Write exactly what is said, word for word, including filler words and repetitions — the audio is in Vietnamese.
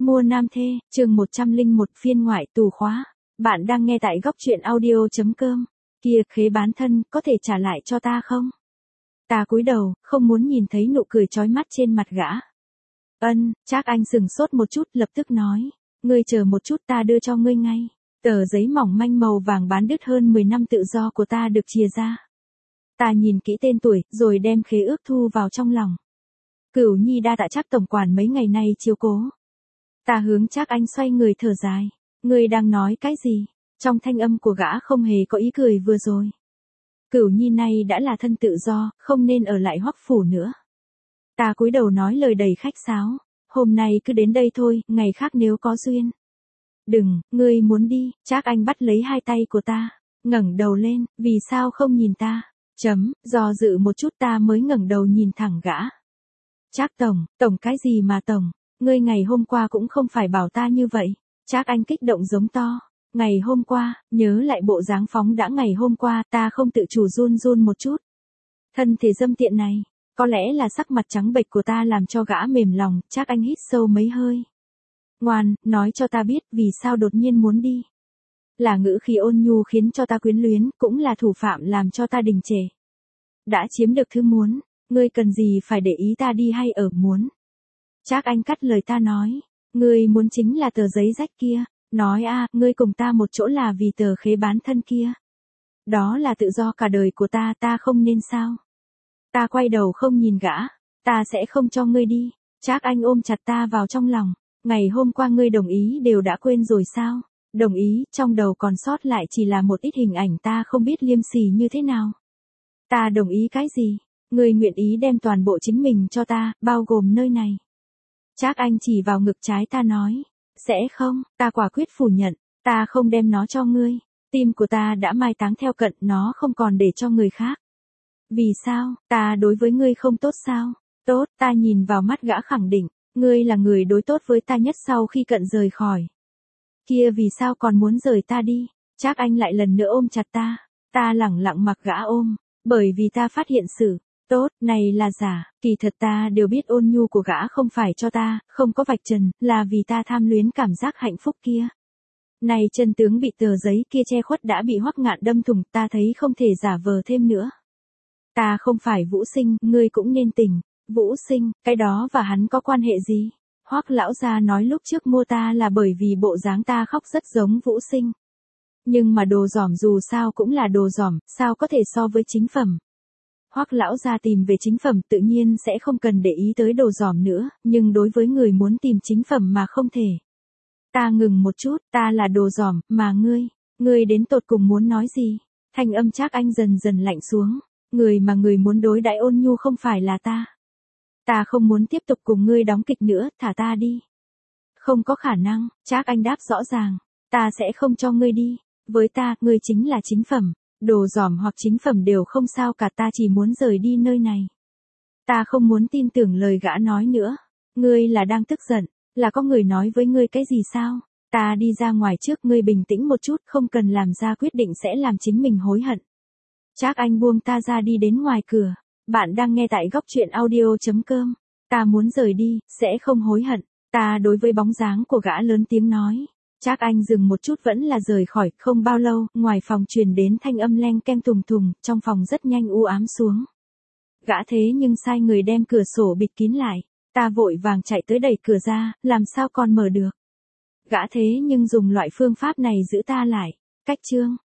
Mua nam thê, chương một trăm lẻ một phiên ngoại tù khóa. Bạn đang nghe tại góc truyện audio.com. Kia, khế bán thân, có thể trả lại cho ta không? Ta cúi đầu, không muốn nhìn thấy nụ cười chói mắt trên mặt gã. Ân, Trác Anh sừng sốt một chút, lập tức nói. Ngươi chờ một chút, ta đưa cho ngươi ngay. Tờ giấy mỏng manh màu vàng bán đứt hơn mười năm tự do của ta được chìa ra. Ta nhìn kỹ tên tuổi, rồi đem khế ước thu vào trong lòng. Cửu Nhi đa tạ Trác tổng quản mấy ngày nay chiếu cố. Ta hướng Trác Anh xoay người thở dài. Ngươi đang nói cái gì? Trong thanh âm của gã không hề có ý cười vừa rồi. Cửu Nhi này đã là thân tự do, không nên ở lại Hoắc phủ nữa. Ta cúi đầu nói lời đầy khách sáo. Hôm nay cứ đến đây thôi, ngày khác nếu có duyên. Đừng, ngươi muốn đi. Trác Anh bắt lấy hai tay của ta, ngẩng đầu lên, vì sao không nhìn ta? Chấm, do dự một chút ta mới ngẩng đầu nhìn thẳng gã. Trác tổng, tổng cái gì mà tổng? Ngươi ngày hôm qua cũng không phải bảo ta như vậy. Trác Anh kích động giống to. Ngày hôm qua, nhớ lại bộ dáng phóng đã ngày hôm qua, ta không tự chủ run run một chút. Thân thể dâm tiện này, có lẽ là sắc mặt trắng bệch của ta làm cho gã mềm lòng. Trác Anh hít sâu mấy hơi. Ngoan, nói cho ta biết vì sao đột nhiên muốn đi. Là ngữ khí ôn nhu khiến cho ta quyến luyến, cũng là thủ phạm làm cho ta đình trệ. Đã chiếm được thứ muốn, ngươi cần gì phải để ý ta đi hay ở muốn. Trác Anh cắt lời ta nói, ngươi muốn chính là tờ giấy rách kia, nói a, à, ngươi cùng ta một chỗ là vì tờ khế bán thân kia. Đó là tự do cả đời của ta, ta không nên sao? Ta quay đầu không nhìn gã, ta sẽ không cho ngươi đi. Trác Anh ôm chặt ta vào trong lòng, ngày hôm qua ngươi đồng ý đều đã quên rồi sao? Đồng ý, trong đầu còn sót lại chỉ là một ít hình ảnh ta không biết liêm sỉ như thế nào. Ta đồng ý cái gì? Ngươi nguyện ý đem toàn bộ chính mình cho ta, bao gồm nơi này. Trác Anh chỉ vào ngực trái ta nói, sẽ không, ta quả quyết phủ nhận, ta không đem nó cho ngươi, tim của ta đã mai táng theo cận, nó không còn để cho người khác. Vì sao, ta đối với ngươi không tốt sao? Tốt, ta nhìn vào mắt gã khẳng định, ngươi là người đối tốt với ta nhất sau khi cận rời khỏi. Kia vì sao còn muốn rời ta đi? Trác Anh lại lần nữa ôm chặt ta, ta lẳng lặng mặc gã ôm, bởi vì ta phát hiện sự tốt này là giả, kỳ thật ta đều biết ôn nhu của gã không phải cho ta, không có vạch trần, là vì ta tham luyến cảm giác hạnh phúc kia. Này chân tướng bị tờ giấy kia che khuất đã bị Hoắc Ngạn đâm thủng, ta thấy không thể giả vờ thêm nữa. Ta không phải Vũ Sinh, ngươi cũng nên tỉnh. Vũ Sinh, cái đó và hắn có quan hệ gì? Hoắc lão gia nói lúc trước mua ta là bởi vì bộ dáng ta khóc rất giống Vũ Sinh. Nhưng mà đồ giỏm dù sao cũng là đồ giỏm, sao có thể so với chính phẩm? Hoắc lão gia tìm về chính phẩm tự nhiên sẽ không cần để ý tới đồ giỏm nữa, nhưng đối với người muốn tìm chính phẩm mà không thể. Ta ngừng một chút, ta là đồ giỏm, mà ngươi, ngươi đến tột cùng muốn nói gì? Thanh âm Trác Anh dần dần lạnh xuống, người mà người muốn đối đãi ôn nhu không phải là ta. Ta không muốn tiếp tục cùng ngươi đóng kịch nữa, thả ta đi. Không có khả năng, Trác Anh đáp rõ ràng, ta sẽ không cho ngươi đi, với ta, ngươi chính là chính phẩm. Đồ giỏm hoặc chính phẩm đều không sao cả, ta chỉ muốn rời đi nơi này. Ta không muốn tin tưởng lời gã nói nữa. Ngươi là đang tức giận, là có người nói với ngươi cái gì sao? Ta đi ra ngoài trước, ngươi bình tĩnh một chút, không cần làm ra quyết định sẽ làm chính mình hối hận. Trác Anh buông ta ra đi đến ngoài cửa. Bạn đang nghe tại góc truyện audio.com. Ta muốn rời đi, sẽ không hối hận. Ta đối với bóng dáng của gã lớn tiếng nói. Trác Anh dừng một chút vẫn là rời khỏi, không bao lâu, ngoài phòng truyền đến thanh âm leng keng tùng tùng, trong phòng rất nhanh u ám xuống. Gã thế nhưng sai người đem cửa sổ bịt kín lại, ta vội vàng chạy tới đẩy cửa ra, làm sao còn mở được. Gã thế nhưng dùng loại phương pháp này giữ ta lại. Cách chương,